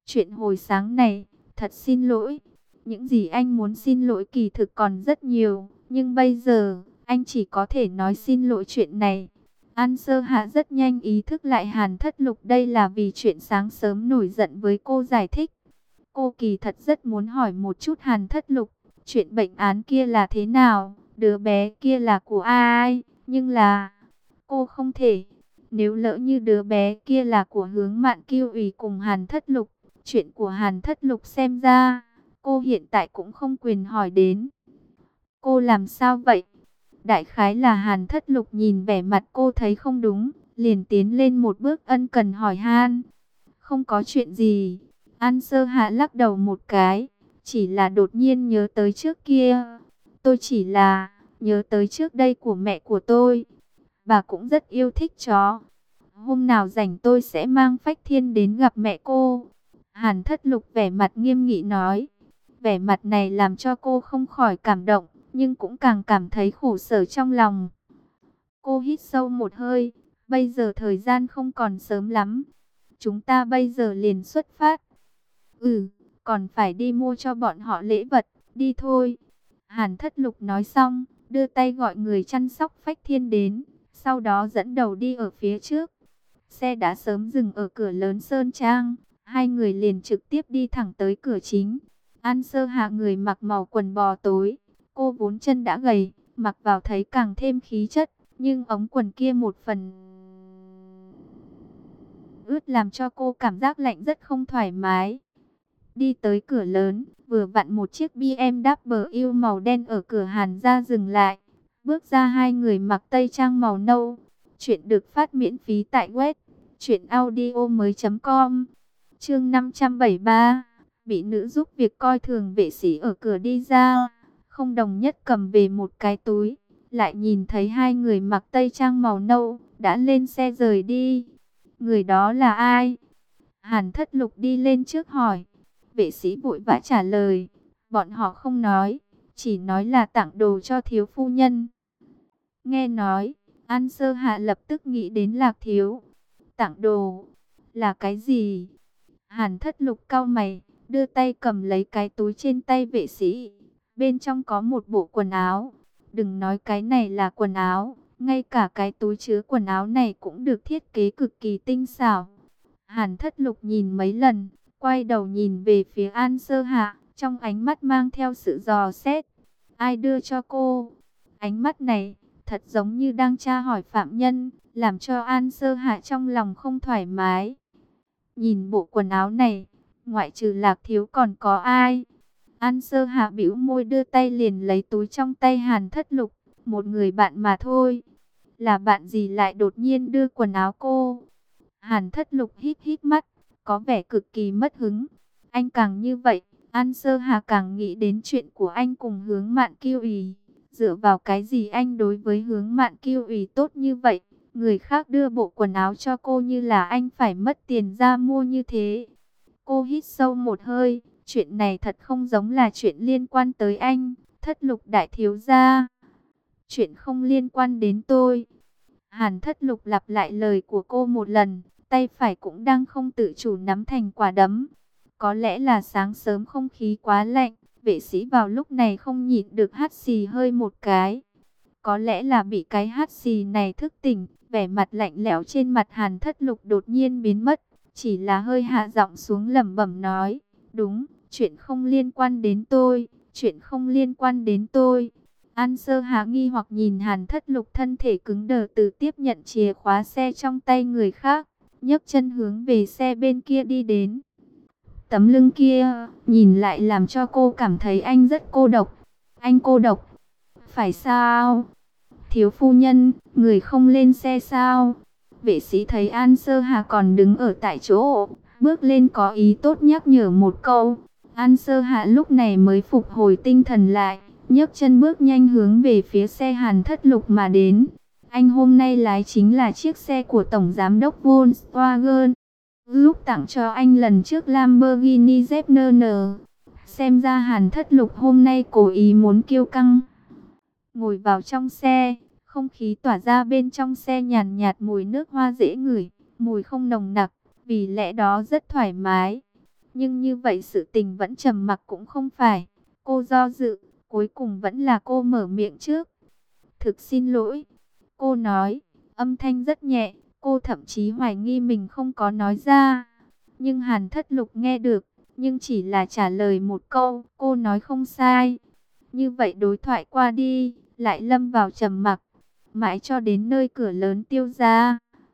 Chuyện hồi sáng này, thật xin lỗi. Những gì anh muốn xin lỗi kỳ thực còn rất nhiều, nhưng bây giờ, anh chỉ có thể nói xin lỗi chuyện này. An Sơ Hạ rất nhanh ý thức lại Hàn Thất Lục đây là vì chuyện sáng sớm nổi giận với cô giải thích. Cô kỳ thật rất muốn hỏi một chút Hàn Thất Lục, chuyện bệnh án kia là thế nào, đứa bé kia là của ai, nhưng là cô không thể. Nếu lỡ như đứa bé kia là của Hướng Mạn Kiêu Ủy cùng Hàn Thất Lục, chuyện của Hàn Thất Lục xem ra, cô hiện tại cũng không quyền hỏi đến. Cô làm sao vậy? Đại khái là Hàn Thất Lục nhìn vẻ mặt cô thấy không đúng, liền tiến lên một bước ân cần hỏi han. Không có chuyện gì. An Sơ Hạ lắc đầu một cái, chỉ là đột nhiên nhớ tới trước kia. Tôi chỉ là nhớ tới trước đây của mẹ của tôi. Bà cũng rất yêu thích chó. Hôm nào rảnh tôi sẽ mang Phách Thiên đến gặp mẹ cô. Hàn Thất Lục vẻ mặt nghiêm nghị nói. Vẻ mặt này làm cho cô không khỏi cảm động, nhưng cũng càng cảm thấy khổ sở trong lòng. Cô hít sâu một hơi. Bây giờ thời gian không còn sớm lắm. Chúng ta bây giờ liền xuất phát. Còn phải đi mua cho bọn họ lễ vật. Đi thôi. Hàn Thất Lục nói xong, đưa tay gọi người chăm sóc Phách Thiên đến, sau đó dẫn đầu đi ở phía trước. Xe đã sớm dừng ở cửa lớn Sơn Trang, hai người liền trực tiếp đi thẳng tới cửa chính. An Sơ Hạ người mặc màu quần bò tối, cô vốn chân đã gầy, mặc vào thấy càng thêm khí chất, nhưng ống quần kia một phần ướt làm cho cô cảm giác lạnh rất không thoải mái. Đi tới cửa lớn, vừa vặn một chiếc BMW màu đen ở cửa Hàn gia dừng lại. Bước ra hai người mặc tây trang màu nâu. Chuyện được phát miễn phí tại web truyệnaudiomoi.com. Chương 573, bị nữ giúp việc coi thường vệ sĩ ở cửa đi ra, không đồng nhất cầm về một cái túi, lại nhìn thấy hai người mặc tây trang màu nâu đã lên xe rời đi. Người đó là ai? Hàn Thất Lục đi lên trước hỏi. Vệ sĩ vội vã trả lời, bọn họ không nói, chỉ nói là tặng đồ cho thiếu phu nhân. Nghe nói, An Sơ Hạ lập tức nghĩ đến Lạc Thiếu. Tặng đồ, là cái gì? Hàn Thất Lục cau mày, đưa tay cầm lấy cái túi trên tay vệ sĩ. Bên trong có một bộ quần áo. Đừng nói cái này là quần áo, ngay cả cái túi chứa quần áo này cũng được thiết kế cực kỳ tinh xảo. Hàn Thất Lục nhìn mấy lần, quay đầu nhìn về phía An Sơ Hạ, trong ánh mắt mang theo sự dò xét. Ai đưa cho cô? Ánh mắt này, thật giống như đang tra hỏi phạm nhân, làm cho An Sơ Hạ trong lòng không thoải mái. Nhìn bộ quần áo này, ngoại trừ Lạc Thiếu còn có ai? An Sơ Hạ bĩu môi đưa tay liền lấy túi trong tay Hàn Thất Lục, một người bạn mà thôi. Là bạn gì lại đột nhiên đưa quần áo cô? Hàn Thất Lục híp híp mắt, có vẻ cực kỳ mất hứng. Anh càng như vậy, An Sơ Hà càng nghĩ đến chuyện của anh cùng Hướng Mạn Kiêu Ủy. Dựa vào cái gì anh đối với Hướng Mạn Kiêu Ủy tốt như vậy? Người khác đưa bộ quần áo cho cô như là anh phải mất tiền ra mua như thế. Cô hít sâu một hơi, chuyện này thật không giống là chuyện liên quan tới anh, Thất Lục đại thiếu gia. Chuyện không liên quan đến tôi. Hàn Thất Lục lặp lại lời của cô một lần, tay phải cũng đang không tự chủ nắm thành quả đấm. Có lẽ là sáng sớm không khí quá lạnh, vệ sĩ vào lúc này không nhịn được hắt xì hơi một cái. Có lẽ là bị cái hắt xì này thức tỉnh, vẻ mặt lạnh lẽo trên mặt Hàn Thất Lục đột nhiên biến mất, chỉ là hơi hạ giọng xuống lẩm bẩm nói, đúng, chuyện không liên quan đến tôi, chuyện không liên quan đến tôi. An Sơ Hà nghi hoặc nhìn Hàn Thất Lục thân thể cứng đờ từ tiếp nhận chìa khóa xe trong tay người khác, nhấc chân hướng về xe bên kia đi đến. Tấm lưng kia, nhìn lại làm cho cô cảm thấy anh rất cô độc. Anh cô độc. Phải sao? Thiếu phu nhân, người không lên xe sao? Vệ sĩ thấy An Sơ Hà còn đứng ở tại chỗ, bước lên có ý tốt nhắc nhở một câu. An Sơ Hạ lúc này mới phục hồi tinh thần lại, nhấc chân bước nhanh hướng về phía xe Hàn Thất Lục mà đến. Anh hôm nay lái chính là chiếc xe của Tổng Giám đốc Volkswagen. Lúc tặng cho anh lần trước Lamborghini ZNN. Xem ra Hàn Thất Lục hôm nay cố ý muốn kiêu căng. Ngồi vào trong xe, không khí tỏa ra bên trong xe nhàn nhạt mùi nước hoa dễ ngửi, mùi không nồng nặc, vì lẽ đó rất thoải mái. Nhưng như vậy sự tình vẫn trầm mặc cũng không phải. Cô do dự, cuối cùng vẫn là cô mở miệng trước. Thực xin lỗi, cô nói, âm thanh rất nhẹ, cô thậm chí hoài nghi mình không có nói ra. Nhưng Hàn Thất Lục nghe được, nhưng chỉ là trả lời một câu, cô nói không sai. Như vậy đối thoại qua đi, lại lâm vào trầm mặc, mãi cho đến nơi cửa lớn Tiêu gia.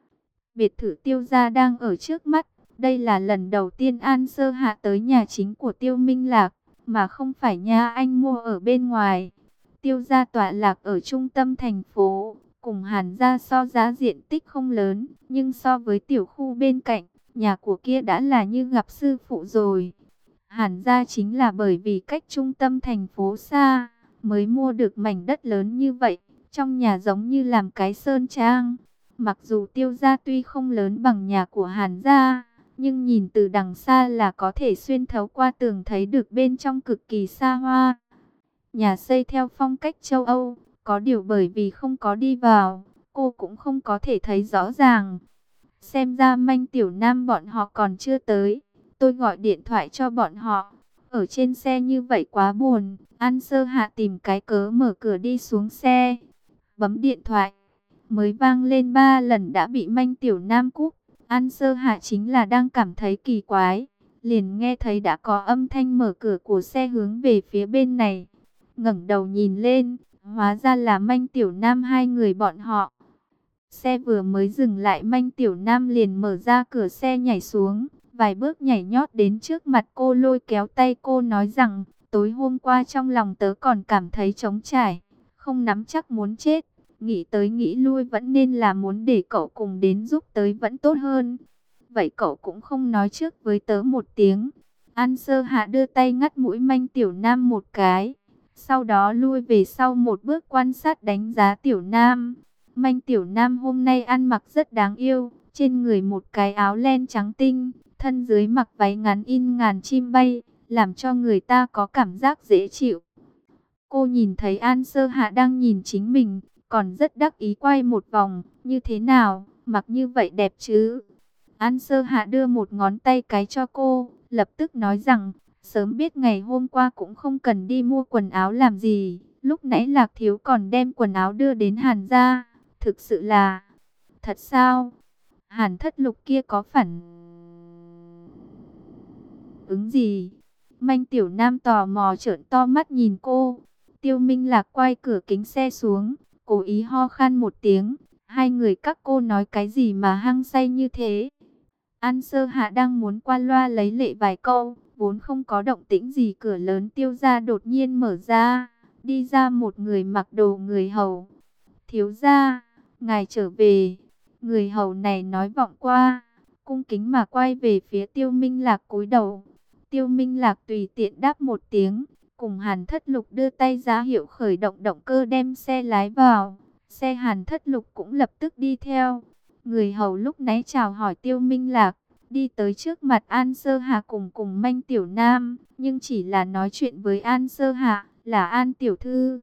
Biệt thự Tiêu gia đang ở trước mắt, đây là lần đầu tiên An Sơ Hạ tới nhà chính của Tiêu Minh Lạc, mà không phải nhà anh mua ở bên ngoài. Tiêu gia tọa lạc ở trung tâm thành phố, cùng Hàn gia so giá diện tích không lớn, nhưng so với tiểu khu bên cạnh, nhà của kia đã là như gặp sư phụ rồi. Hàn gia chính là bởi vì cách trung tâm thành phố xa, mới mua được mảnh đất lớn như vậy, trong nhà giống như làm cái sơn trang. Mặc dù Tiêu gia tuy không lớn bằng nhà của Hàn gia, nhưng nhìn từ đằng xa là có thể xuyên thấu qua tường thấy được bên trong cực kỳ xa hoa. Nhà xây theo phong cách châu Âu, có điều bởi vì không có đi vào, cô cũng không có thể thấy rõ ràng. Xem ra Manh Tiểu Nam bọn họ còn chưa tới, tôi gọi điện thoại cho bọn họ. Ở trên xe như vậy quá buồn, An Sơ Hạ tìm cái cớ mở cửa đi xuống xe. Bấm điện thoại, mới vang lên 3 lần đã bị Manh Tiểu Nam cúp. An Sơ Hạ chính là đang cảm thấy kỳ quái, liền nghe thấy đã có âm thanh mở cửa của xe hướng về phía bên này. Ngẩng đầu nhìn lên, hóa ra là Manh Tiểu Nam hai người bọn họ. Xe vừa mới dừng lại, Manh Tiểu Nam liền mở ra cửa xe nhảy xuống, vài bước nhảy nhót đến trước mặt cô, lôi kéo tay cô nói rằng, tối hôm qua trong lòng tớ còn cảm thấy trống trải, không nắm chắc muốn chết, nghĩ tới nghĩ lui vẫn nên là muốn để cậu cùng đến giúp tới vẫn tốt hơn. Vậy cậu cũng không nói trước với tớ một tiếng. An Sơ Hạ đưa tay ngắt mũi Manh Tiểu Nam một cái, sau đó lui về sau một bước quan sát đánh giá Tiểu Nam. Manh Tiểu Nam hôm nay ăn mặc rất đáng yêu, trên người một cái áo len trắng tinh, thân dưới mặc váy ngắn in ngàn chim bay, làm cho người ta có cảm giác dễ chịu. Cô nhìn thấy An Sơ Hạ đang nhìn chính mình, còn rất đắc ý quay một vòng, như thế nào, mặc như vậy đẹp chứ? An Sơ Hạ đưa một ngón tay cái cho cô, lập tức nói rằng, sớm biết ngày hôm qua cũng không cần đi mua quần áo làm gì, lúc nãy Lạc Thiếu còn đem quần áo đưa đến Hàn gia. Thực sự là... Thật sao? Hàn Thất Lục kia có phản ứng gì? Manh Tiểu Nam tò mò trợn to mắt nhìn cô. Tiêu Minh Lạc quay cửa kính xe xuống, cố ý ho khan một tiếng. Hai người các cô nói cái gì mà hăng say như thế? An Sơ Hạ đang muốn qua loa lấy lệ vài câu, vốn không có động tĩnh gì, cửa lớn Tiêu gia đột nhiên mở ra, đi ra một người mặc đồ người hầu. Thiếu gia, ngài trở về. Người hầu này nói vọng qua, cung kính mà quay về phía Tiêu Minh Lạc cúi đầu. Tiêu Minh Lạc tùy tiện đáp một tiếng, cùng Hàn Thất Lục đưa tay ra hiệu khởi động động cơ đem xe lái vào. Xe Hàn Thất Lục cũng lập tức đi theo. Người hầu lúc nãy chào hỏi Tiêu Minh Lạc, đi tới trước mặt An Sơ Hạ cùng Manh Tiểu Nam, nhưng chỉ là nói chuyện với An Sơ Hạ, là An Tiểu Thư.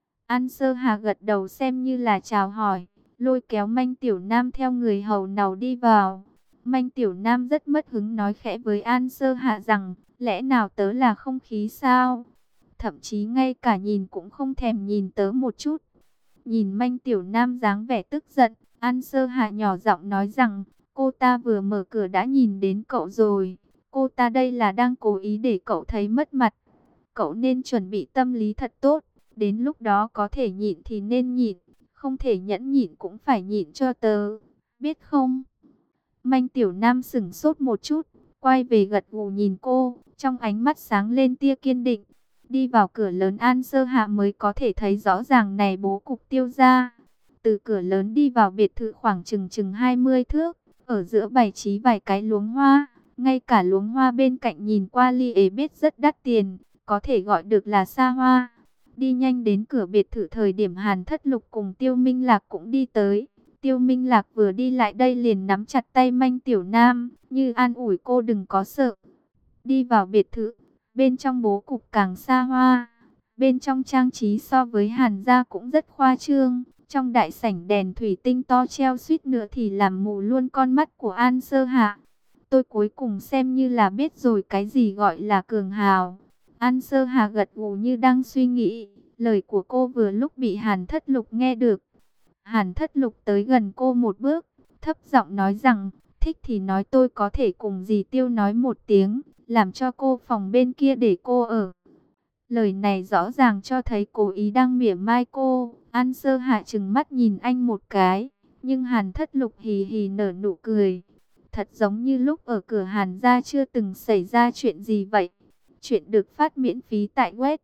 An Sơ Hạ gật đầu xem như là chào hỏi, lôi kéo Manh Tiểu Nam theo người hầu nào đi vào. Manh Tiểu Nam rất mất hứng nói khẽ với An Sơ Hạ rằng, lẽ nào tớ là không khí sao? Thậm chí ngay cả nhìn cũng không thèm nhìn tớ một chút. Nhìn Manh Tiểu Nam dáng vẻ tức giận, An Sơ Hạ nhỏ giọng nói rằng, cô ta vừa mở cửa đã nhìn đến cậu rồi. Cô ta đây là đang cố ý để cậu thấy mất mặt. Cậu nên chuẩn bị tâm lý thật tốt. Đến lúc đó có thể nhịn thì nên nhịn, không thể nhẫn nhịn cũng phải nhịn cho tớ, biết không? Manh Tiểu Nam sững sốt một chút, quay về gật gù nhìn cô, trong ánh mắt sáng lên tia kiên định. Đi vào cửa lớn, An Sơ Hạ mới có thể thấy rõ ràng này bố cục Tiêu gia. Từ cửa lớn đi vào biệt thự khoảng chừng 20 thước, ở giữa bày trí vài cái luống hoa, ngay cả luống hoa bên cạnh nhìn qua ly ế biết rất đắt tiền, có thể gọi được là xa hoa. Đi nhanh đến cửa biệt thự thời điểm Hàn Thất Lục cùng Tiêu Minh Lạc cũng đi tới. Tiêu Minh Lạc vừa đi lại đây liền nắm chặt tay Manh Tiểu Nam, như an ủi cô đừng có sợ. Đi vào biệt thự, bên trong bố cục càng xa hoa. Bên trong trang trí so với Hàn gia cũng rất khoa trương. Trong đại sảnh đèn thủy tinh to treo suýt nữa thì làm mù luôn con mắt của An Sơ Hạ. tôi cuối cùng xem như là biết rồi cái gì gọi là cường hào. An Sơ Hà gật gù như đang suy nghĩ, lời của cô vừa lúc bị Hàn Thất Lục nghe được. Hàn Thất Lục tới gần cô một bước, thấp giọng nói rằng, thích thì nói tôi có thể cùng dì Tiêu nói một tiếng, làm cho cô phòng bên kia để cô ở. Lời này rõ ràng cho thấy cố ý đang mỉa mai cô. An Sơ Hạ trừng mắt nhìn anh một cái, nhưng Hàn Thất Lục hì hì nở nụ cười. Thật giống như lúc ở cửa Hàn gia chưa từng xảy ra chuyện gì vậy. Chuyện được phát miễn phí tại web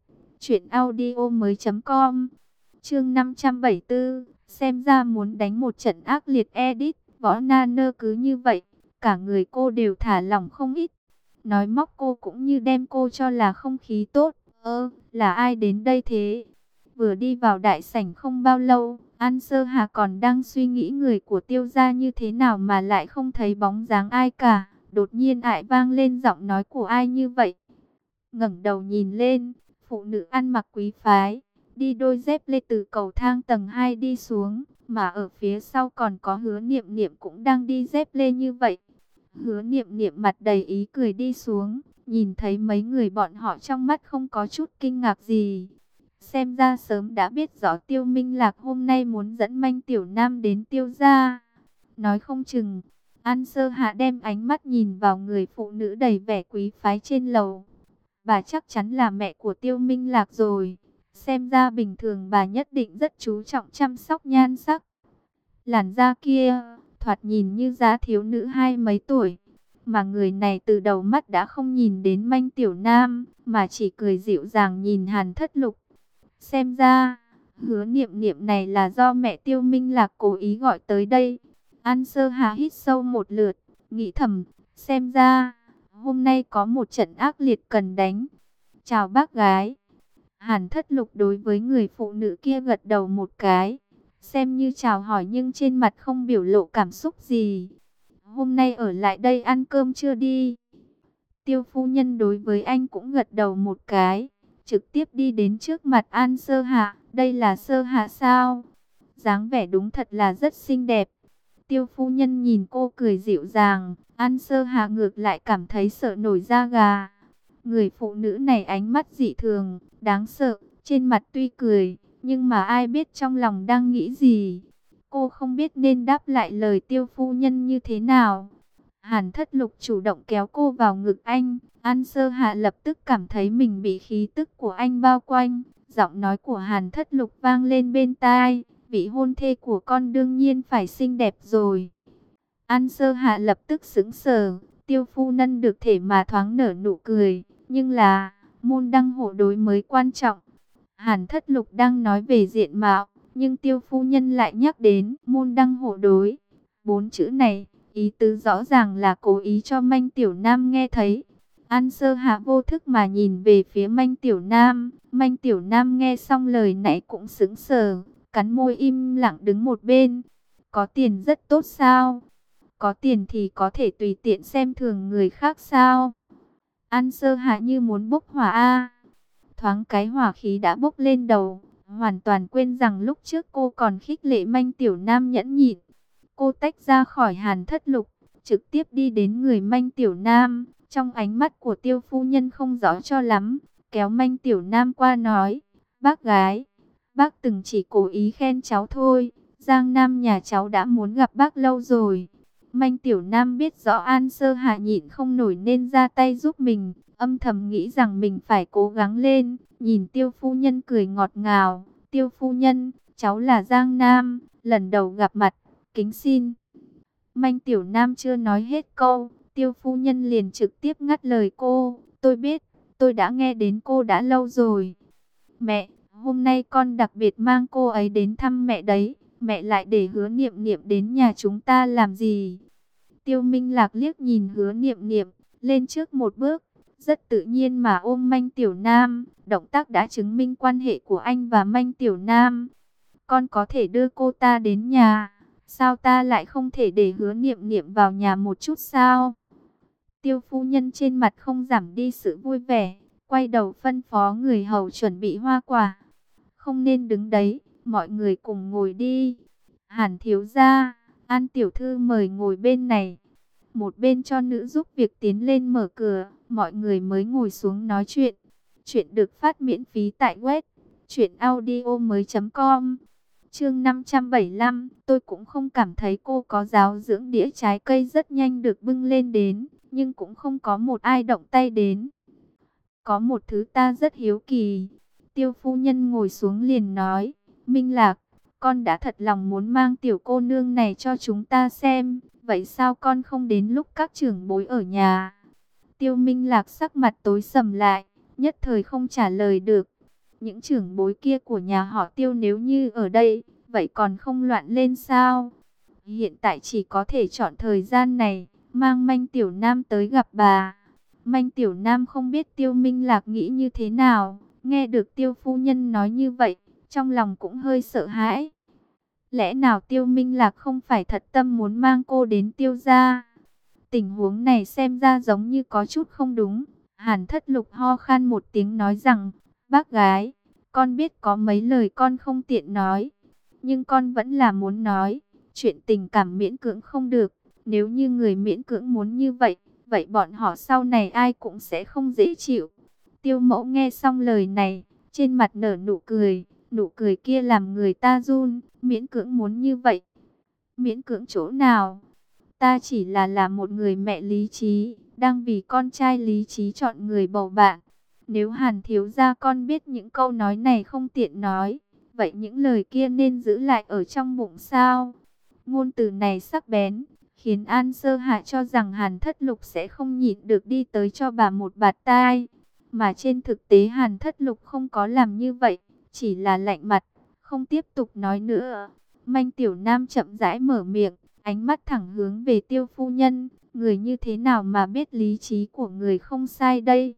truyệnaudiomoi.com. Chương 574, xem ra muốn đánh một trận ác liệt edit. Võ Na Nơ cứ như vậy, cả người cô đều thả lỏng không ít. Nói móc cô cũng như đem cô cho là không khí tốt. Là ai đến đây thế? Vừa đi vào đại sảnh không bao lâu, An Sơ Hà còn đang suy nghĩ người của Tiêu gia như thế nào mà lại không thấy bóng dáng ai cả. Đột nhiên ại vang lên giọng nói của ai như vậy. Ngẩng đầu nhìn lên, phụ nữ ăn mặc quý phái, đi đôi dép lê từ cầu thang tầng 2 đi xuống, mà ở phía sau còn có Hứa Niệm Niệm cũng đang đi dép lê như vậy. Hứa Niệm Niệm mặt đầy ý cười đi xuống, nhìn thấy mấy người bọn họ trong mắt không có chút kinh ngạc gì. Xem ra sớm đã biết rõ Tiêu Minh Lạc hôm nay muốn dẫn Manh Tiểu Nam đến Tiêu gia. Nói không chừng, An Sơ Hạ đem ánh mắt nhìn vào người phụ nữ đầy vẻ quý phái trên lầu. Bà chắc chắn là mẹ của Tiêu Minh Lạc rồi. Xem ra bình thường bà nhất định rất chú trọng chăm sóc nhan sắc. Làn da kia, thoạt nhìn như giá thiếu nữ hai mấy tuổi. Mà người này từ đầu mắt đã không nhìn đến Manh Tiểu Nam, mà chỉ cười dịu dàng nhìn Hàn Thất Lục. Xem ra, Hứa Niệm Niệm này là do mẹ Tiêu Minh Lạc cố ý gọi tới đây. An Sơ Hà hít sâu một lượt, nghĩ thầm, xem ra, hôm nay có một trận ác liệt cần đánh. Chào bác gái. Hàn Thất Lục đối với người phụ nữ kia gật đầu một cái, xem như chào hỏi nhưng trên mặt không biểu lộ cảm xúc gì. Hôm nay ở lại đây ăn cơm chưa đi? Tiêu phu nhân đối với anh cũng gật đầu một cái, trực tiếp đi đến trước mặt An Sơ Hạ. Đây là Sơ Hạ sao? Dáng vẻ đúng thật là rất xinh đẹp. Tiêu phu nhân nhìn cô cười dịu dàng, An Sơ Hạ ngược lại cảm thấy sợ nổi da gà. Người phụ nữ này ánh mắt dị thường, đáng sợ, trên mặt tuy cười, nhưng mà ai biết trong lòng đang nghĩ gì. Cô không biết nên đáp lại lời tiêu phu nhân như thế nào. Hàn Thất Lục chủ động kéo cô vào ngực anh. An Sơ Hạ lập tức cảm thấy mình bị khí tức của anh bao quanh. Giọng nói của Hàn Thất Lục vang lên bên tai. Vị hôn thê của con đương nhiên phải xinh đẹp rồi. An Sơ Hạ lập tức sững sờ. Tiêu phu nhân được thể mà thoáng nở nụ cười. Nhưng là, môn đăng hộ đối mới quan trọng. Hàn Thất Lục đang nói về diện mạo, nhưng tiêu phu nhân lại nhắc đến môn đăng hộ đối. Bốn chữ này, ý tứ rõ ràng là cố ý cho Manh Tiểu Nam nghe thấy. An Sơ Hạ vô thức mà nhìn về phía Manh Tiểu Nam. Manh Tiểu Nam nghe xong lời nãy cũng sững sờ, cắn môi im lặng đứng một bên. Có tiền rất tốt sao? Có tiền thì có thể tùy tiện xem thường người khác sao? An Sơ Hạ như muốn bốc hỏa a. Thoáng cái hỏa khí đã bốc lên đầu, hoàn toàn quên rằng lúc trước cô còn khích lệ Manh Tiểu Nam nhẫn nhịn. Cô tách ra khỏi Hàn Thất Lục, trực tiếp đi đến người Manh Tiểu Nam. Trong ánh mắt của tiêu phu nhân không rõ cho lắm, kéo Manh Tiểu Nam qua nói, bác gái, bác từng chỉ cố ý khen cháu thôi, Giang Nam nhà cháu đã muốn gặp bác lâu rồi. Manh Tiểu Nam biết rõ An Sơ Hạ nhịn không nổi nên ra tay giúp mình, âm thầm nghĩ rằng mình phải cố gắng lên. Nhìn tiêu phu nhân cười ngọt ngào, tiêu phu nhân, cháu là Giang Nam, lần đầu gặp mặt, kính xin. Manh Tiểu Nam chưa nói hết câu, tiêu phu nhân liền trực tiếp ngắt lời cô, tôi biết, tôi đã nghe đến cô đã lâu rồi. Mẹ, hôm nay con đặc biệt mang cô ấy đến thăm mẹ đấy, mẹ lại để Hứa Niệm Niệm đến nhà chúng ta làm gì? Tiêu Minh Lạc liếc nhìn Hứa Niệm Niệm, lên trước một bước, rất tự nhiên mà ôm Manh Tiểu Nam. Động tác đã chứng minh quan hệ của anh và Manh Tiểu Nam. Con có thể đưa cô ta đến nhà, sao ta lại không thể để Hứa Niệm Niệm vào nhà một chút sao? Tiêu phu nhân trên mặt không giảm đi sự vui vẻ, quay đầu phân phó người hầu chuẩn bị hoa quả. Không nên đứng đấy, mọi người cùng ngồi đi. Hàn thiếu gia, An tiểu thư mời ngồi bên này. một bên cho nữ giúp việc tiến lên mở cửa, mọi người mới ngồi xuống nói chuyện. Chuyện được phát miễn phí tại web truyệnaudiomoi.com. Chương 575, tôi cũng không cảm thấy cô có giáo dưỡng. Đĩa trái cây rất nhanh được bưng lên đến, nhưng cũng không có một ai động tay đến. Có một thứ ta rất hiếu kỳ. Tiêu phu nhân ngồi xuống liền nói, Minh Lạc, con đã thật lòng muốn mang tiểu cô nương này cho chúng ta xem. Vậy sao con không đến lúc các trưởng bối ở nhà? Tiêu Minh Lạc sắc mặt tối sầm lại, nhất thời không trả lời được. Những trưởng bối kia của nhà họ Tiêu nếu như ở đây, vậy còn không loạn lên sao? Hiện tại chỉ có thể chọn thời gian này, mang Manh Tiểu Nam tới gặp bà. Manh Tiểu Nam không biết Tiêu Minh Lạc nghĩ như thế nào, nghe được Tiêu phu nhân nói như vậy, trong lòng cũng hơi sợ hãi. Lẽ nào Tiêu Minh Lạc không phải thật tâm muốn mang cô đến Tiêu gia? Tình huống này xem ra giống như có chút không đúng. Hàn Thất Lục ho khan một tiếng nói rằng, bác gái, con biết có mấy lời con không tiện nói, nhưng con vẫn là muốn nói. Chuyện tình cảm miễn cưỡng không được. Nếu như người miễn cưỡng muốn như vậy, vậy bọn họ sau này ai cũng sẽ không dễ chịu. Tiêu mẫu nghe xong lời này, trên mặt nở nụ cười. Nụ cười kia làm người ta run. Miễn cưỡng muốn như vậy. Miễn cưỡng chỗ nào? Ta chỉ là một người mẹ lý trí, đang vì con trai lý trí chọn người bầu bạn. Nếu Hàn thiếu gia con biết những câu nói này không tiện nói, vậy những lời kia nên giữ lại ở trong bụng sao? Ngôn từ này sắc bén, khiến An Sơ Hạ cho rằng Hàn Thất Lục sẽ không nhịn được đi tới cho bà một bạt tai. Mà trên thực tế Hàn Thất Lục không có làm như vậy, chỉ là lạnh mặt, không tiếp tục nói nữa. Manh Tiểu Nam chậm rãi mở miệng, ánh mắt thẳng hướng về Tiêu phu nhân, người như thế nào mà biết lý trí của người không sai đây?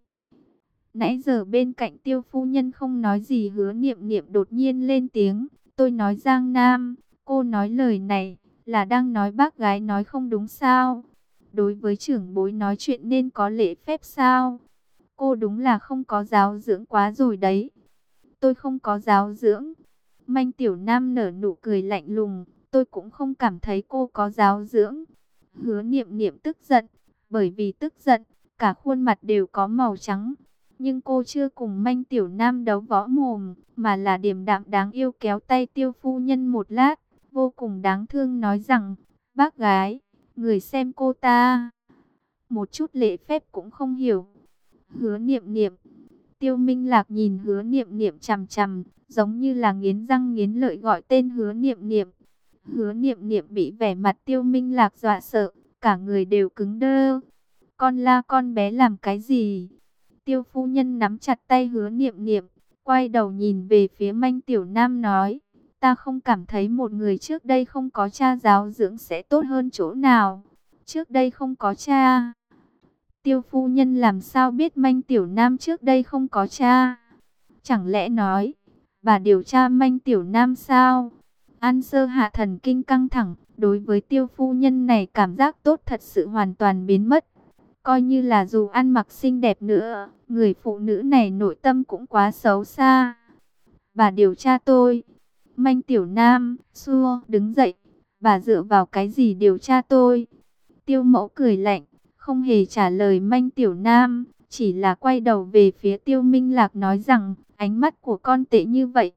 Nãy giờ bên cạnh Tiêu phu nhân không nói gì, Hứa Niệm Niệm đột nhiên lên tiếng, tôi nói Giang Nam, cô nói lời này là đang nói bác gái nói không đúng sao? Đối với trưởng bối nói chuyện nên có lễ phép sao? Cô đúng là không có giáo dưỡng quá rồi đấy. Tôi không có giáo dưỡng. Manh Tiểu Nam nở nụ cười lạnh lùng, tôi cũng không cảm thấy cô có giáo dưỡng. Hứa Niệm Niệm tức giận, bởi vì tức giận, cả khuôn mặt đều có màu trắng. Nhưng cô chưa cùng Manh Tiểu Nam đấu võ mồm, mà là điềm đạm đáng yêu kéo tay Tiêu phu nhân một lát, vô cùng đáng thương nói rằng, bác gái, người xem cô ta, một chút lễ phép cũng không hiểu. Hứa Niệm Niệm. Tiêu Minh Lạc nhìn Hứa Niệm Niệm chằm chằm, giống như là nghiến răng nghiến lợi gọi tên Hứa Niệm Niệm. Hứa Niệm Niệm bị vẻ mặt Tiêu Minh Lạc dọa sợ, cả người đều cứng đơ. Con la con bé làm cái gì? Tiêu phu nhân nắm chặt tay Hứa Niệm Niệm, quay đầu nhìn về phía Manh Tiểu Nam nói, ta không cảm thấy một người trước đây không có cha giáo dưỡng sẽ tốt hơn chỗ nào. Trước đây không có cha. Tiêu phu nhân làm sao biết Manh Tiểu Nam trước đây không có cha? Chẳng lẽ nói, bà điều tra Manh Tiểu Nam sao? An Sơ Hạ thần kinh căng thẳng, đối với Tiêu phu nhân này cảm giác tốt thật sự hoàn toàn biến mất. Coi như là dù ăn mặc xinh đẹp nữa, người phụ nữ này nội tâm cũng quá xấu xa. Bà điều tra tôi. Manh Tiểu Nam, xua, đứng dậy. Bà dựa vào cái gì điều tra tôi? Tiêu mẫu cười lạnh, không hề trả lời Manh Tiểu Nam, chỉ là quay đầu về phía Tiêu Minh Lạc nói rằng, ánh mắt của con tệ như vậy.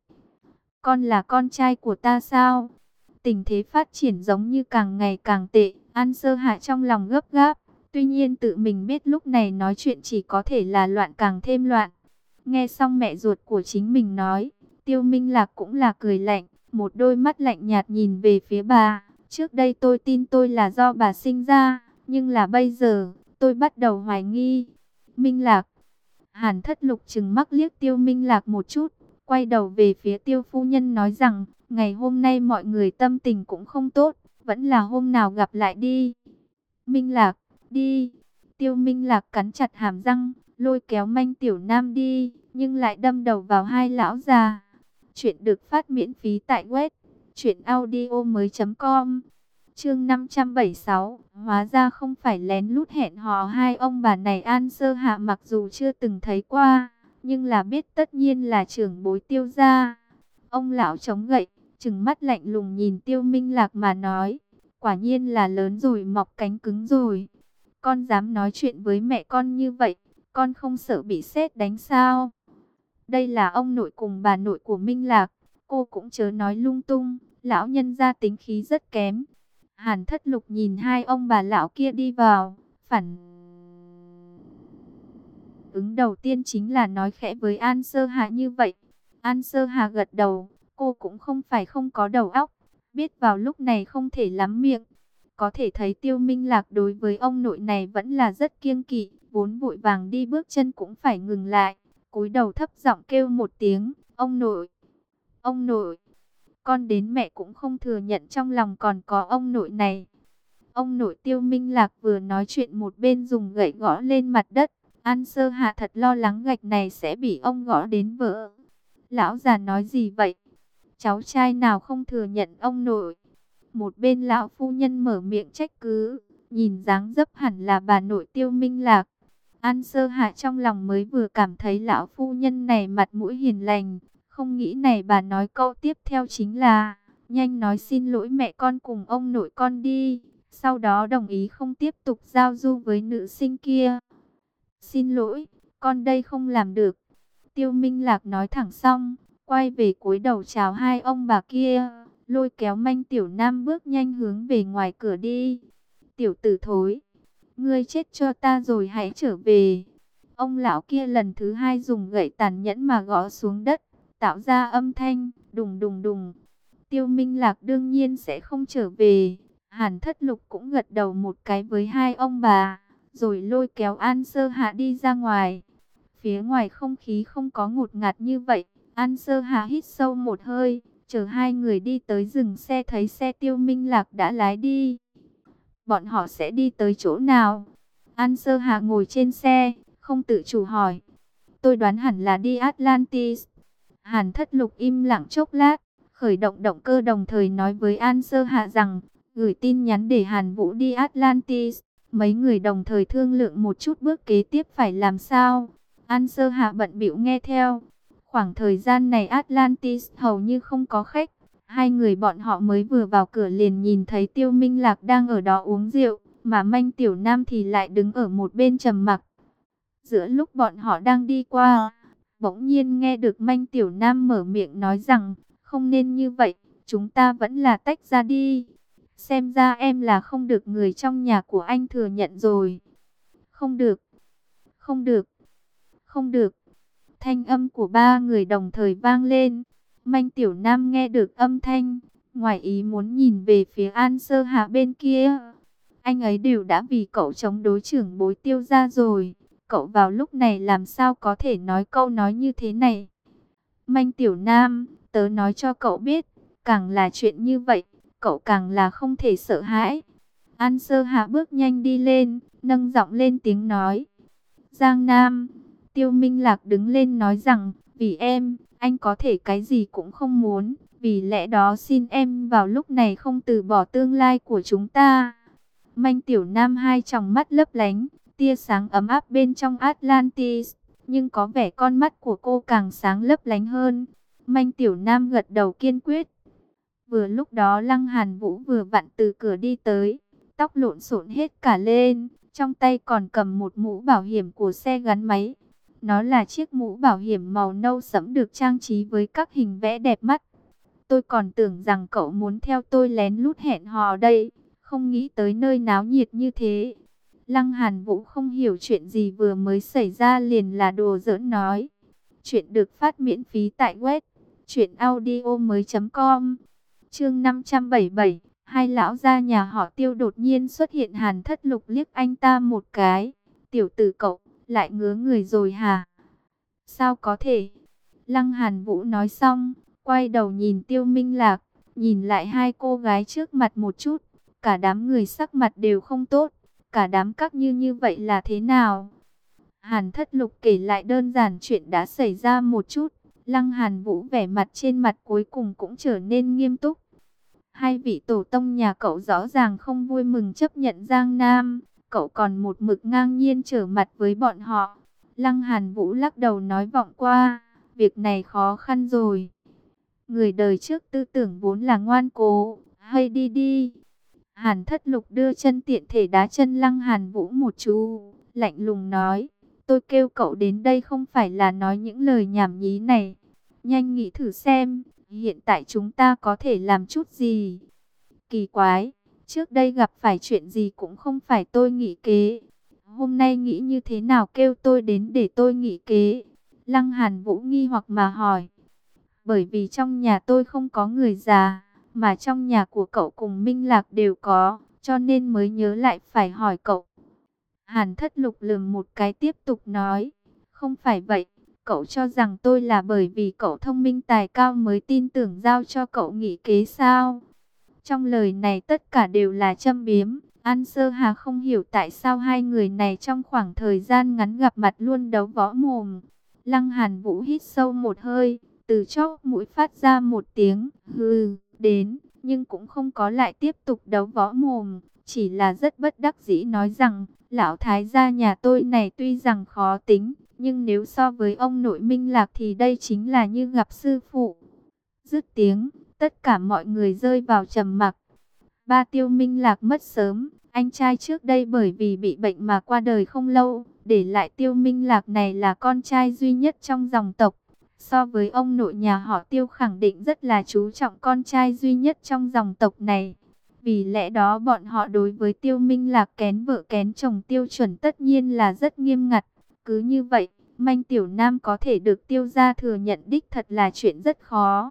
Con là con trai của ta sao? Tình thế phát triển giống như càng ngày càng tệ, An Sơ Hạ trong lòng gấp gáp. Tuy nhiên tự mình biết lúc này nói chuyện chỉ có thể là loạn càng thêm loạn. Nghe xong mẹ ruột của chính mình nói, Tiêu Minh Lạc cũng là cười lạnh, một đôi mắt lạnh nhạt nhìn về phía bà. Trước đây tôi tin tôi là do bà sinh ra, nhưng là bây giờ, tôi bắt đầu hoài nghi. Minh Lạc. Hàn Thất Lục trừng mắt liếc Tiêu Minh Lạc một chút, quay đầu về phía Tiêu phu nhân nói rằng, ngày hôm nay mọi người tâm tình cũng không tốt, vẫn là hôm nào gặp lại đi. Minh Lạc, đi. Tiêu Minh Lạc cắn chặt hàm răng, lôi kéo Manh Tiểu Nam đi, nhưng lại đâm đầu vào hai lão già. Chuyện được phát miễn phí tại web truyệnaudiomoi.com. Chương 576, hóa ra không phải lén lút hẹn hò hai ông bà này. An Sơ Hạ mặc dù chưa từng thấy qua, nhưng là biết tất nhiên là trưởng bối Tiêu gia. Ông lão chống gậy, trừng mắt lạnh lùng nhìn Tiêu Minh Lạc mà nói, Quả nhiên là lớn rồi mọc cánh cứng rồi. Con dám nói chuyện với mẹ con như vậy, con không sợ bị sét đánh sao? Đây là ông nội cùng bà nội của Minh Lạc, cô cũng chớ nói lung tung, lão nhân gia tính khí rất kém. Hàn Thất Lục nhìn hai ông bà lão kia đi vào, phản ứng đầu tiên chính là nói khẽ với An Sơ Hà như vậy. An Sơ Hà gật đầu, cô cũng không phải không có đầu óc, biết vào lúc này không thể lắm miệng. Có thể thấy Tiêu Minh Lạc đối với ông nội này vẫn là rất kiêng kỵ, vốn vội vàng đi bước chân cũng phải ngừng lại, cúi đầu thấp giọng kêu một tiếng, ông nội, ông nội. Con đến mẹ cũng không thừa nhận trong lòng còn có ông nội này. Ông nội Tiêu Minh Lạc vừa nói chuyện một bên dùng gậy gõ lên mặt đất. An Sơ Hạ thật lo lắng gạch này sẽ bị ông gõ đến vỡ. Lão già nói gì vậy? Cháu trai nào không thừa nhận ông nội? Một bên lão phu nhân mở miệng trách cứ, nhìn dáng dấp hẳn là bà nội Tiêu Minh Lạc. An Sơ Hạ trong lòng mới vừa cảm thấy lão phu nhân này mặt mũi hiền lành, không nghĩ này bà nói câu tiếp theo chính là, nhanh nói xin lỗi mẹ con cùng ông nội con đi, sau đó đồng ý không tiếp tục giao du với nữ sinh kia. Xin lỗi, con đây không làm được. Tiêu Minh Lạc nói thẳng xong, quay về cúi đầu chào hai ông bà kia, lôi kéo Manh Tiểu Nam bước nhanh hướng về ngoài cửa đi. Tiểu tử thối, ngươi chết cho ta rồi hãy trở về. Ông lão kia lần thứ hai dùng gậy tàn nhẫn mà gõ xuống đất, tạo ra âm thanh đùng đùng đùng. Tiêu Minh Lạc đương nhiên sẽ không trở về. Hàn Thất Lục cũng gật đầu một cái với hai ông bà, rồi lôi kéo An Sơ Hạ đi ra ngoài. Phía ngoài không khí không có ngột ngạt như vậy. An Sơ Hạ hít sâu một hơi, chờ hai người đi tới dừng xe thấy xe Tiêu Minh Lạc đã lái đi. Bọn họ sẽ đi tới chỗ nào? An Sơ Hạ ngồi trên xe, không tự chủ hỏi. Tôi đoán hẳn là đi Atlantis. Hàn Thất Lục im lặng chốc lát, khởi động động cơ đồng thời nói với An Sơ Hạ rằng, gửi tin nhắn để Hàn Vũ đi Atlantis. Mấy người đồng thời thương lượng một chút bước kế tiếp phải làm sao. An Sơ Hạ bận bịu nghe theo. Khoảng thời gian này Atlantis hầu như không có khách. Hai người bọn họ mới vừa vào cửa liền nhìn thấy Tiêu Minh Lạc đang ở đó uống rượu, mà Manh Tiểu Nam thì lại đứng ở một bên trầm mặc. Giữa lúc bọn họ đang đi qua, bỗng nhiên nghe được Manh Tiểu Nam mở miệng nói rằng, không nên như vậy, chúng ta vẫn là tách ra đi. Xem ra em là không được người trong nhà của anh thừa nhận rồi. Không được, không được, không được. Thanh âm của ba người đồng thời vang lên. Manh Tiểu Nam nghe được âm thanh, ngoài ý muốn nhìn về phía An Sơ Hạ bên kia. Anh ấy đều đã vì cậu chống đối trưởng bối Tiêu gia rồi. Cậu vào lúc này làm sao có thể nói câu nói như thế này? Manh Tiểu Nam, tớ nói cho cậu biết, càng là chuyện như vậy, cậu càng là không thể sợ hãi. An Sơ Hạ bước nhanh đi lên, nâng giọng lên tiếng nói. Giang Nam, Tiêu Minh Lạc đứng lên nói rằng, vì em, anh có thể cái gì cũng không muốn. Vì lẽ đó xin em vào lúc này không từ bỏ tương lai của chúng ta. Manh Tiểu Nam hai tròng mắt lấp lánh, tia sáng ấm áp bên trong Atlantis. Nhưng có vẻ con mắt của cô càng sáng lấp lánh hơn. Manh Tiểu Nam gật đầu kiên quyết. Vừa lúc đó Lăng Hàn Vũ vừa vặn từ cửa đi tới, tóc lộn xộn hết cả lên, trong tay còn cầm một mũ bảo hiểm của xe gắn máy. Nó là chiếc mũ bảo hiểm màu nâu sẫm được trang trí với các hình vẽ đẹp mắt. Tôi còn tưởng rằng cậu muốn theo tôi lén lút hẹn hò đây, không nghĩ tới nơi náo nhiệt như thế. Lăng Hàn Vũ không hiểu chuyện gì vừa mới xảy ra liền là đùa giỡn nói. Chuyện được phát miễn phí tại web truyệnaudiomoi.com. Chương 577, hai lão gia nhà họ Tiêu đột nhiên xuất hiện. Hàn Thất Lục liếc anh ta một cái. Tiểu tử cậu, lại ngứa người rồi hả? Sao có thể? Lăng Hàn Vũ nói xong, quay đầu nhìn Tiêu Minh Lạc, nhìn lại hai cô gái trước mặt một chút. Cả đám người sắc mặt đều không tốt. Cả đám các như vậy là thế nào? Hàn Thất Lục kể lại đơn giản chuyện đã xảy ra một chút. Lăng Hàn Vũ vẻ mặt trên mặt cuối cùng cũng trở nên nghiêm túc. Hai vị tổ tông nhà cậu rõ ràng không vui mừng chấp nhận Giang Nam. Cậu còn một mực ngang nhiên trở mặt với bọn họ. Lăng Hàn Vũ lắc đầu nói vọng qua. Việc này khó khăn rồi. Người đời trước tư tưởng vốn là ngoan cố. Hay đi đi. Hàn Thất Lục đưa chân tiện thể đá chân Lăng Hàn Vũ một chú, lạnh lùng nói, tôi kêu cậu đến đây không phải là nói những lời nhảm nhí này. Nhanh nghĩ thử xem, hiện tại chúng ta có thể làm chút gì. Kỳ quái, trước đây gặp phải chuyện gì cũng không phải tôi nghĩ kế. Hôm nay nghĩ như thế nào kêu tôi đến để tôi nghĩ kế. Lăng Hàn Vũ nghi hoặc mà hỏi. Bởi vì trong nhà tôi không có người già, mà trong nhà của cậu cùng Minh Lạc đều có, cho nên mới nhớ lại phải hỏi cậu. Hàn Thất Lục lườm một cái tiếp tục nói, không phải vậy, cậu cho rằng tôi là bởi vì cậu thông minh tài cao mới tin tưởng giao cho cậu nghĩ kế sao? Trong lời này tất cả đều là châm biếm. An Sơ Hà không hiểu tại sao hai người này trong khoảng thời gian ngắn gặp mặt luôn đấu võ mồm. Lăng Hàn Vũ hít sâu một hơi, từ chóp mũi phát ra một tiếng hừ đến, nhưng cũng không có lại tiếp tục đấu võ mồm, chỉ là rất bất đắc dĩ nói rằng, lão thái gia nhà tôi này tuy rằng khó tính, nhưng nếu so với ông nội Minh Lạc thì đây chính là như gặp sư phụ. Dứt tiếng, tất cả mọi người rơi vào trầm mặc. Ba Tiêu Minh Lạc mất sớm, anh trai trước đây bởi vì bị bệnh mà qua đời không lâu, để lại Tiêu Minh Lạc này là con trai duy nhất trong dòng tộc. So với ông nội nhà họ Tiêu khẳng định rất là chú trọng con trai duy nhất trong dòng tộc này. Vì lẽ đó bọn họ đối với Tiêu Minh Lạc kén vợ kén chồng tiêu chuẩn tất nhiên là rất nghiêm ngặt. Cứ như vậy, Manh Tiểu Nam có thể được Tiêu gia thừa nhận đích thật là chuyện rất khó.